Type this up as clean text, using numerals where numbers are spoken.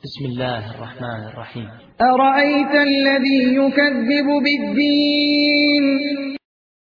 بسم الله الرحمن الرحيم. أرأيت الذي يكذب بالدين